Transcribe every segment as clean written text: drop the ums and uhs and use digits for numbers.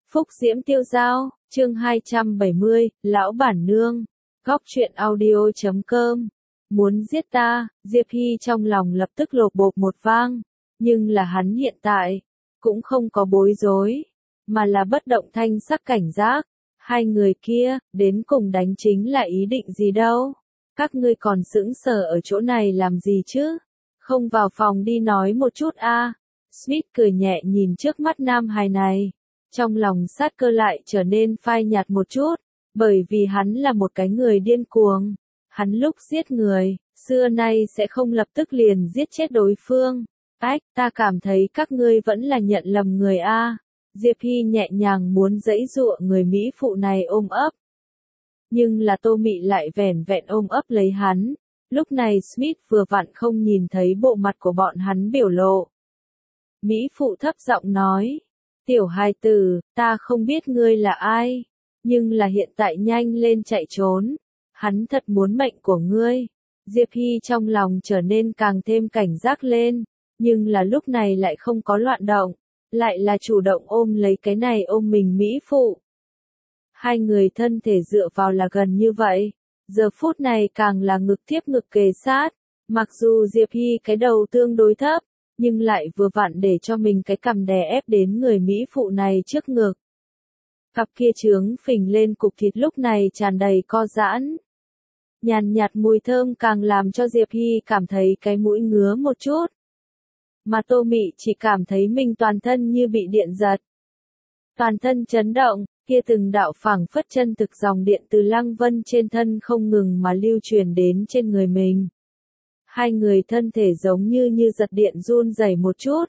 Phúc Diễm Tiêu Dao, chương 270, Lão Bản Nương, Góc truyện audio.com. Muốn giết ta, Diệp Hy trong lòng lập tức lột bột một vang, nhưng là hắn hiện tại, cũng không có bối rối, mà là bất động thanh sắc cảnh giác. Hai người kia, đến cùng đánh chính là ý định gì đâu? Các ngươi còn sững sờ ở chỗ này làm gì chứ? Không vào phòng đi nói một chút a? Smith cười nhẹ nhìn trước mắt nam hài này. Trong lòng sát cơ lại trở nên phai nhạt một chút, bởi vì hắn là một cái người điên cuồng. Hắn lúc giết người, xưa nay sẽ không lập tức liền giết chết đối phương. Ách, ta cảm thấy các ngươi vẫn là nhận lầm người a. Diệp Hy nhẹ nhàng muốn giãy giụa người Mỹ phụ này ôm ấp. Nhưng là Tô Mị lại vẻn vẹn ôm ấp lấy hắn. Lúc này Smith vừa vặn không nhìn thấy bộ mặt của bọn hắn biểu lộ. Mỹ phụ thấp giọng nói. Tiểu hài tử, ta không biết ngươi là ai, nhưng là hiện tại nhanh lên chạy trốn, hắn thật muốn mệnh của ngươi. Diệp Hy trong lòng trở nên càng thêm cảnh giác lên, nhưng là lúc này lại không có loạn động, lại là chủ động ôm lấy cái này ôm mình Mỹ phụ. Hai người thân thể dựa vào là gần như vậy, giờ phút này càng là ngực tiếp ngực kề sát, mặc dù Diệp Hy cái đầu tương đối thấp, nhưng lại vừa vặn để cho mình cái cằm đè ép đến người Mỹ phụ này trước ngực. Cặp kia trướng phình lên cục thịt lúc này tràn đầy co giãn. Nhàn nhạt mùi thơm càng làm cho Diệp Hy cảm thấy cái mũi ngứa một chút. Mà Tô Mị chỉ cảm thấy mình toàn thân như bị điện giật. Toàn thân chấn động, kia từng đạo phảng phất chân thực dòng điện từ Lăng Vân trên thân không ngừng mà lưu truyền đến trên người mình. Hai người thân thể giống như giật điện run rẩy một chút.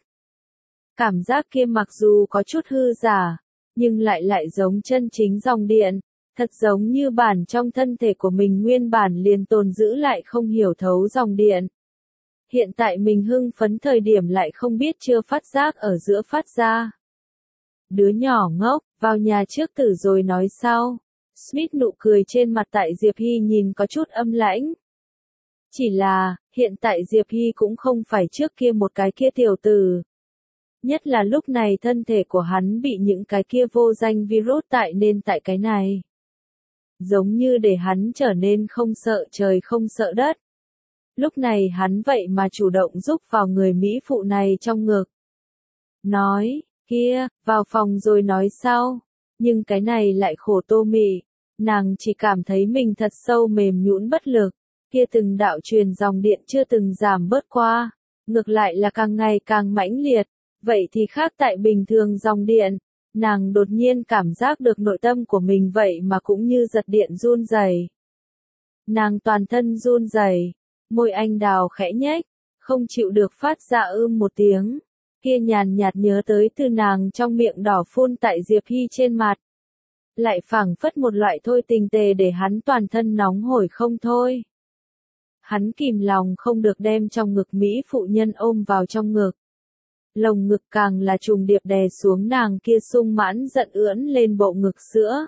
Cảm giác kia mặc dù có chút hư giả, nhưng lại giống chân chính dòng điện, thật giống như bản trong thân thể của mình nguyên bản liền tồn giữ lại không hiểu thấu dòng điện. Hiện tại mình hưng phấn thời điểm lại không biết chưa phát giác ở giữa phát ra. Đứa nhỏ ngốc, vào nhà trước tử rồi nói sau. Smith nụ cười trên mặt tại Diệp Hy nhìn có chút âm lãnh. Chỉ là, hiện tại Diệp Hy cũng không phải trước kia một cái kia tiểu tử. Nhất là lúc này thân thể của hắn bị những cái kia vô danh virus tại nên tại cái này. Giống như để hắn trở nên không sợ trời không sợ đất. Lúc này hắn vậy mà chủ động giúp vào người Mỹ phụ này trong ngực. Nói, kia, vào phòng rồi nói sau. Nhưng cái này lại khổ Tô Mị. Nàng chỉ cảm thấy mình thật sâu mềm nhũn bất lực. Kia từng đạo truyền dòng điện chưa từng giảm bớt qua, ngược lại là càng ngày càng mãnh liệt, vậy thì khác tại bình thường dòng điện, nàng đột nhiên cảm giác được nội tâm của mình vậy mà cũng như giật điện run rẩy. Nàng toàn thân run rẩy, môi anh đào khẽ nhếch, không chịu được phát ra một tiếng, kia nhàn nhạt nhớ tới từ nàng trong miệng đỏ phun tại Diệp Hy trên mặt. Lại phảng phất một loại thôi tình tề để hắn toàn thân nóng hổi không thôi. Hắn kìm lòng không được đem trong ngực Mỹ phụ nhân ôm vào trong ngực. Lồng ngực càng là trùng điệp đè xuống nàng kia sung mãn giận ưỡn lên bộ ngực sữa.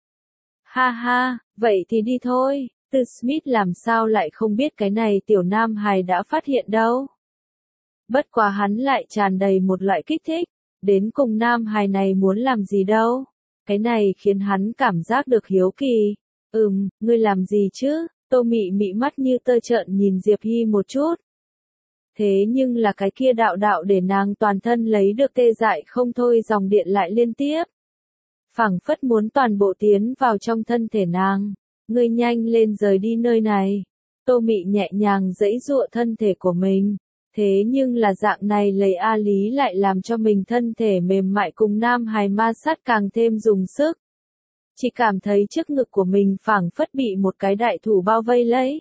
Ha ha, vậy thì đi thôi, Từ Smith làm sao lại không biết cái này tiểu nam hài đã phát hiện đâu. Bất quá hắn lại tràn đầy một loại kích thích, đến cùng nam hài này muốn làm gì đâu. Cái này khiến hắn cảm giác được hiếu kỳ. Ngươi làm gì chứ? Tô Mị mị mắt như tơ trợn nhìn Diệp Hy một chút. Thế nhưng là cái kia đạo để nàng toàn thân lấy được tê dại không thôi dòng điện lại liên tiếp. Phảng phất muốn toàn bộ tiến vào trong thân thể nàng. Ngươi nhanh lên rời đi nơi này. Tô Mị nhẹ nhàng giãy giụa thân thể của mình. Thế nhưng là dạng này lấy A Lý lại làm cho mình thân thể mềm mại cùng nam hài ma sát càng thêm dùng sức. Chỉ cảm thấy trước ngực của mình phảng phất bị một cái đại thủ bao vây lấy.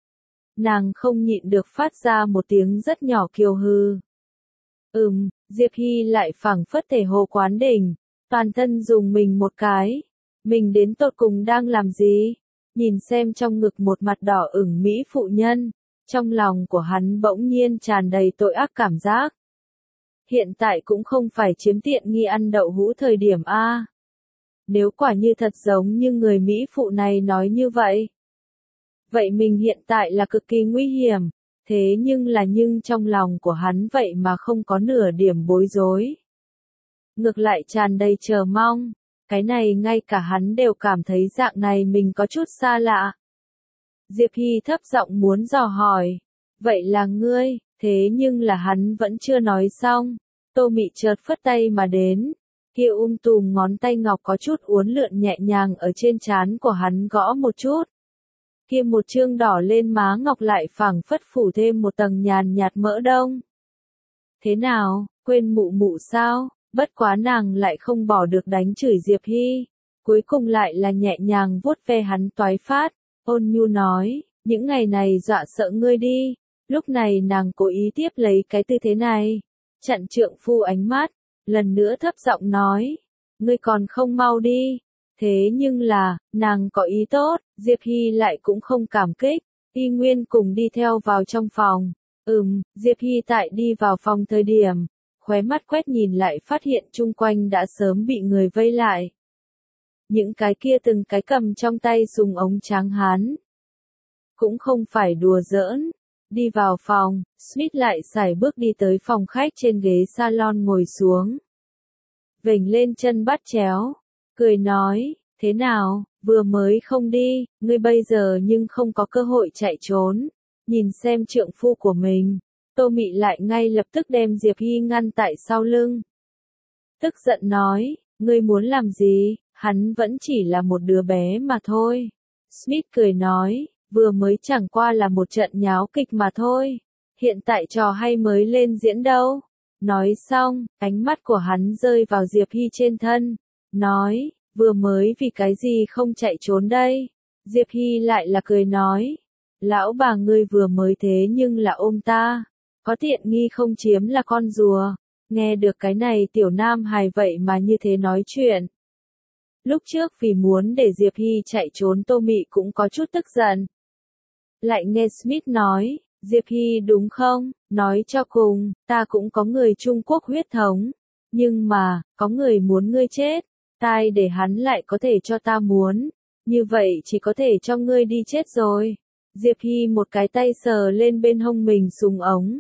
Nàng không nhịn được phát ra một tiếng rất nhỏ kiều hư. Diệp Hy lại phảng phất thể hồ quán đỉnh, toàn thân dùng mình một cái. Mình đến tột cùng đang làm gì? Nhìn xem trong ngực một mặt đỏ ửng Mỹ phụ nhân, trong lòng của hắn bỗng nhiên tràn đầy tội ác cảm giác. Hiện tại cũng không phải chiếm tiện nghi ăn đậu hũ thời điểm a. Nếu quả như thật giống như người Mỹ phụ này nói như vậy. Vậy mình hiện tại là cực kỳ nguy hiểm, thế nhưng trong lòng của hắn vậy mà không có nửa điểm bối rối. ngược lại tràn đầy chờ mong. Cái này ngay cả hắn đều cảm thấy dạng này mình có chút xa lạ. Diệp Hy thấp giọng muốn dò hỏi. Vậy là ngươi, thế nhưng là hắn vẫn chưa nói xong. Tô Mị chợt phất tay mà đến. Kia tùm ngón tay ngọc có chút uốn lượn nhẹ nhàng ở trên trán của hắn gõ một chút. Kia một chương đỏ lên má ngọc lại phảng phất phủ thêm một tầng nhàn nhạt mỡ đông. Thế nào, quên mụ mụ sao? Bất quá nàng lại không bỏ được đánh chửi Diệp Hy. Cuối cùng lại là nhẹ nhàng vuốt ve hắn toái phát. Ôn nhu nói, những ngày này dọa sợ ngươi đi. Lúc này nàng cố ý tiếp lấy cái tư thế này. Chặn trượng phu ánh mắt. Lần nữa thấp giọng nói. Ngươi còn không mau đi. Thế nhưng là, nàng có ý tốt. Diệp Hy lại cũng không cảm kích. Y nguyên cùng đi theo vào trong phòng. Diệp Hy tại đi vào phòng thời điểm. Khóe mắt quét nhìn lại phát hiện chung quanh đã sớm bị người vây lại. Những cái kia từng cái cầm trong tay súng ống tráng hán. Cũng không phải đùa giỡn. Đi vào phòng, Smith lại sải bước đi tới phòng khách trên ghế salon ngồi xuống. Vểnh lên chân bắt chéo. Cười nói, thế nào, vừa mới không đi, ngươi bây giờ nhưng không có cơ hội chạy trốn. Nhìn xem trượng phu của mình. Tô Mị lại ngay lập tức đem Diệp Hy ngăn tại sau lưng. Tức giận nói, ngươi muốn làm gì, hắn vẫn chỉ là một đứa bé mà thôi. Smith cười nói, vừa mới chẳng qua là một trận nháo kịch mà thôi. Hiện tại trò hay mới lên diễn đâu. Nói xong, ánh mắt của hắn rơi vào Diệp Hy trên thân. Nói, vừa mới vì cái gì không chạy trốn đây. Diệp Hy lại là cười nói, lão bà ngươi vừa mới thế nhưng là ôm ta. Có tiện nghi không chiếm là con rùa. Nghe được cái này tiểu nam hài vậy mà như thế nói chuyện. Lúc trước vì muốn để Diệp Hy chạy trốn Tô Mị cũng có chút tức giận. Lại nghe Smith nói, Diệp Hy đúng không, nói cho cùng, ta cũng có người Trung Quốc huyết thống. Nhưng mà, có người muốn ngươi chết, tai để hắn lại có thể cho ta muốn. Như vậy chỉ có thể cho ngươi đi chết rồi. Diệp Hy một cái tay sờ lên bên hông mình súng ống.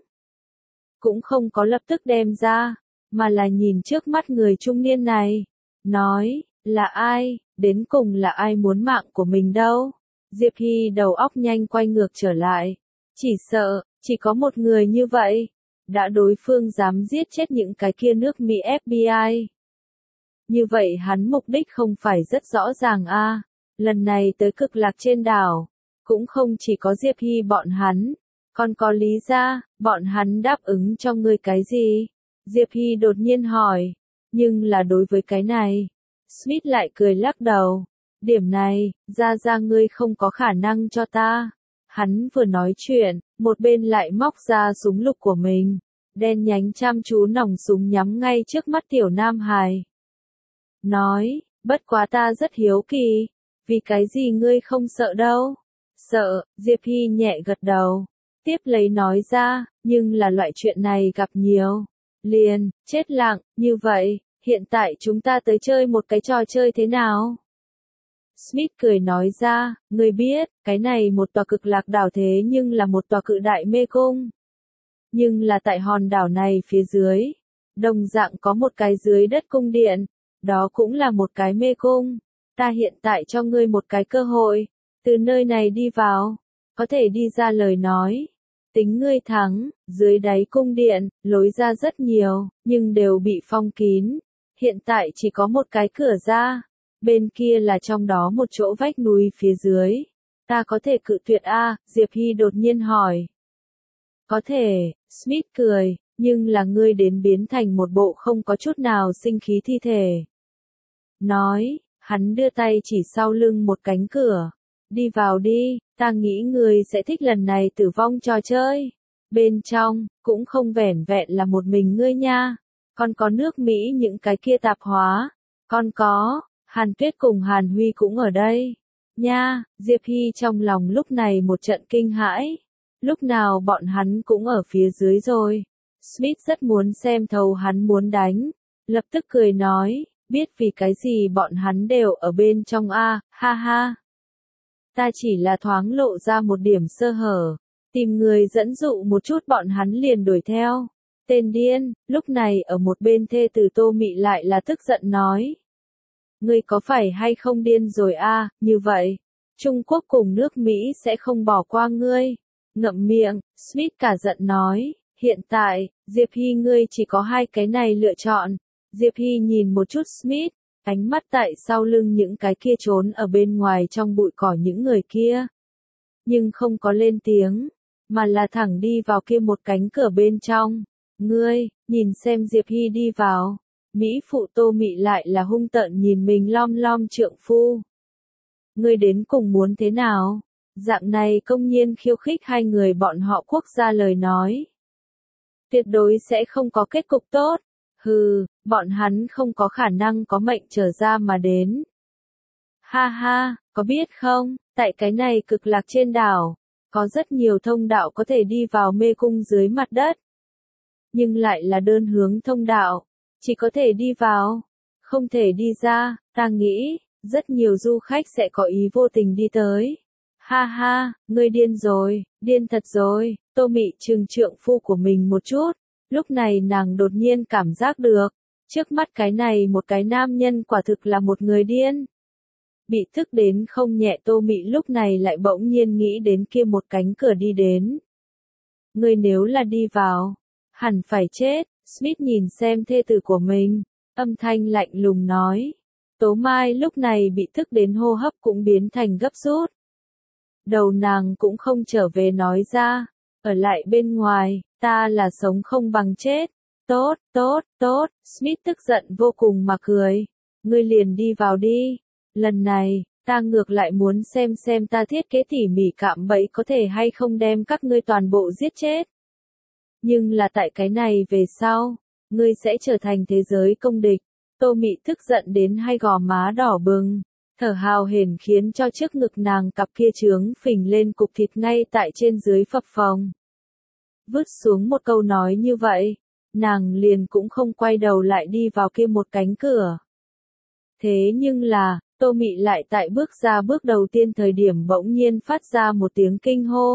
Cũng không có lập tức đem ra, mà là nhìn trước mắt người trung niên này. Nói, là ai, đến cùng là ai muốn mạng của mình đâu. Diệp Hy đầu óc nhanh quay ngược trở lại. Chỉ sợ, chỉ có một người như vậy. Đã đối phương dám giết chết những cái kia nước Mỹ FBI. Như vậy hắn mục đích không phải rất rõ ràng a. Lần này tới cực lạc trên đảo. Cũng không chỉ có Diệp Hy bọn hắn. Còn có lý ra, bọn hắn đáp ứng cho ngươi cái gì? Diệp Hy đột nhiên hỏi. Nhưng là đối với cái này. Smith lại cười lắc đầu. Điểm này, ra ngươi không có khả năng cho ta. Hắn vừa nói chuyện, một bên lại móc ra súng lục của mình. Đen nhánh chăm chú nòng súng nhắm ngay trước mắt tiểu nam hài. Nói, bất quá ta rất hiếu kỳ. Vì cái gì ngươi không sợ đâu? Sợ, Diệp Hy nhẹ gật đầu. Tiếp lấy nói ra, nhưng là loại chuyện này gặp nhiều. Liền, chết lặng, như vậy, hiện tại chúng ta tới chơi một cái trò chơi thế nào? Smith cười nói ra, ngươi biết, cái này một tòa cực lạc đảo thế nhưng là một tòa cự đại mê cung. Nhưng là tại hòn đảo này phía dưới, đồng dạng có một cái dưới đất cung điện, đó cũng là một cái mê cung. Ta hiện tại cho ngươi một cái cơ hội, từ nơi này đi vào, có thể đi ra lời nói. Tính ngươi thắng, dưới đáy cung điện, lối ra rất nhiều, nhưng đều bị phong kín. Hiện tại chỉ có một cái cửa ra. Bên kia là trong đó một chỗ vách núi phía dưới. Ta có thể cự tuyệt Diệp Hy đột nhiên hỏi. Có thể, Smith cười, nhưng là ngươi đến biến thành một bộ không có chút nào sinh khí thi thể. Nói, hắn đưa tay chỉ sau lưng một cánh cửa. Đi vào đi, ta nghĩ ngươi sẽ thích lần này tử vong trò chơi. Bên trong, cũng không vẻn vẹn là một mình ngươi nha. Còn có nước Mỹ những cái kia tạp hóa. Còn có, Hàn Tuyết cùng Hàn Huy cũng ở đây. Nha, Diệp Hy trong lòng lúc này một trận kinh hãi. Lúc nào bọn hắn cũng ở phía dưới rồi. Smith rất muốn xem thấu hắn muốn đánh. Lập tức cười nói, biết vì cái gì bọn hắn đều ở bên trong ha ha. Ta chỉ là thoáng lộ ra một điểm sơ hở. Tìm người dẫn dụ một chút bọn hắn liền đuổi theo. Tên điên, lúc này ở một bên thê tử Tô Mị lại là tức giận nói. Ngươi có phải hay không điên rồi a? Như vậy, Trung Quốc cùng nước Mỹ sẽ không bỏ qua ngươi. Ngậm miệng, Smith cả giận nói, hiện tại, Diệp Hy ngươi chỉ có hai cái này lựa chọn. Diệp Hy nhìn một chút Smith, ánh mắt tại sau lưng những cái kia trốn ở bên ngoài trong bụi cỏ những người kia. Nhưng không có lên tiếng, mà là thẳng đi vào kia một cánh cửa bên trong. Ngươi, nhìn xem Diệp Hy đi vào. Mỹ phụ Tô Mị lại là hung tợn nhìn mình lom lom trượng phu. Ngươi đến cùng muốn thế nào? Dạng này công nhiên khiêu khích hai người bọn họ quốc gia lời nói. Tuyệt đối sẽ không có kết cục tốt. Hừ, bọn hắn không có khả năng có mệnh trở ra mà đến. Ha ha, có biết không, tại cái này cực lạc trên đảo, có rất nhiều thông đạo có thể đi vào mê cung dưới mặt đất. Nhưng lại là đơn hướng thông đạo, chỉ có thể đi vào, không thể đi ra, ta nghĩ, rất nhiều du khách sẽ có ý vô tình đi tới. Ha ha, ngươi điên rồi, điên thật rồi, Tô Mị trừng trượng phu của mình một chút, lúc này nàng đột nhiên cảm giác được, trước mắt cái này một cái nam nhân quả thực là một người điên. Bị thức đến không nhẹ Tô Mị lúc này lại bỗng nhiên nghĩ đến kia một cánh cửa đi đến. Ngươi nếu là đi vào, hẳn phải chết, Smith nhìn xem thê tử của mình, âm thanh lạnh lùng nói. Tố Mai lúc này bị thức đến hô hấp cũng biến thành gấp rút. Đầu nàng cũng không trở về nói ra, ở lại bên ngoài, ta là sống không bằng chết. Tốt, tốt, tốt, Smith tức giận vô cùng mà cười. Ngươi liền đi vào đi. Lần này, ta ngược lại muốn xem ta thiết kế tỉ mỉ cạm bẫy có thể hay không đem các ngươi toàn bộ giết chết. Nhưng là tại cái này về sau, ngươi sẽ trở thành thế giới công địch. Tô Mị tức giận đến hai gò má đỏ bừng, thở hào hển khiến cho trước ngực nàng cặp kia trướng phình lên cục thịt ngay tại trên dưới phập phồng. Vứt xuống một câu nói như vậy, nàng liền cũng không quay đầu lại đi vào kia một cánh cửa. Thế nhưng là, Tô Mị lại tại bước ra bước đầu tiên thời điểm bỗng nhiên phát ra một tiếng kinh hô.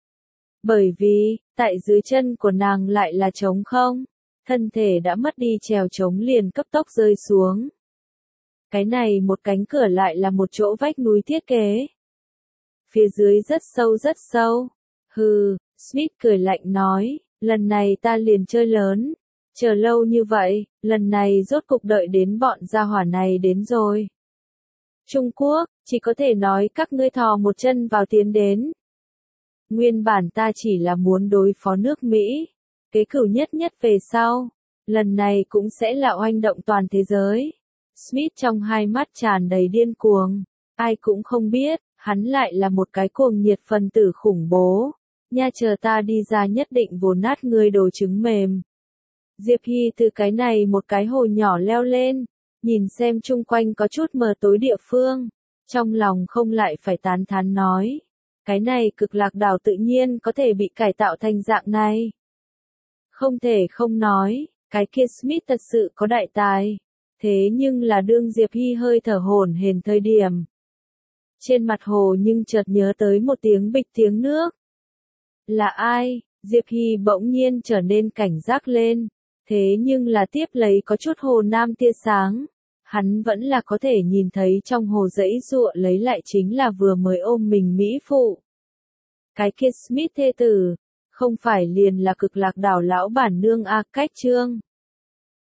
Bởi vì, tại dưới chân của nàng lại là trống không, thân thể đã mất đi trèo trống liền cấp tốc rơi xuống. Cái này một cánh cửa lại là một chỗ vách núi thiết kế. Phía dưới rất sâu. Hừ, Smith cười lạnh nói, lần này ta liền chơi lớn. Chờ lâu như vậy, lần này rốt cục đợi đến bọn gia hỏa này đến rồi. Trung Quốc, chỉ có thể nói các ngươi thò một chân vào tiến đến. Nguyên bản ta chỉ là muốn đối phó nước Mỹ. Kế cửu nhất về sau. Lần này cũng sẽ là oanh động toàn thế giới. Smith trong hai mắt tràn đầy điên cuồng. Ai cũng không biết, hắn lại là một cái cuồng nhiệt phân tử khủng bố. Nha chờ ta đi ra nhất định vồ nát ngươi đồ trứng mềm. Diệp Hy từ cái này một cái hồ nhỏ leo lên. Nhìn xem chung quanh có chút mờ tối địa phương. Trong lòng không lại phải tán thán nói. Cái này cực lạc đảo tự nhiên có thể bị cải tạo thành dạng này. Không thể không nói, cái kia Smith thật sự có đại tài. Thế nhưng là đương Diệp Hy hơi thở hổn hển thời điểm. Trên mặt hồ nhưng chợt nhớ tới một tiếng bịch tiếng nước. Là ai? Diệp Hy bỗng nhiên trở nên cảnh giác lên. Thế nhưng là tiếp lấy có chút hồ nam tia sáng. Hắn vẫn là có thể nhìn thấy trong hồ dãy giụa lấy lại chính là vừa mới ôm mình Mỹ phụ. Cái kia Smith thê tử, không phải liền là cực lạc đảo lão bản nương a Cách Trương.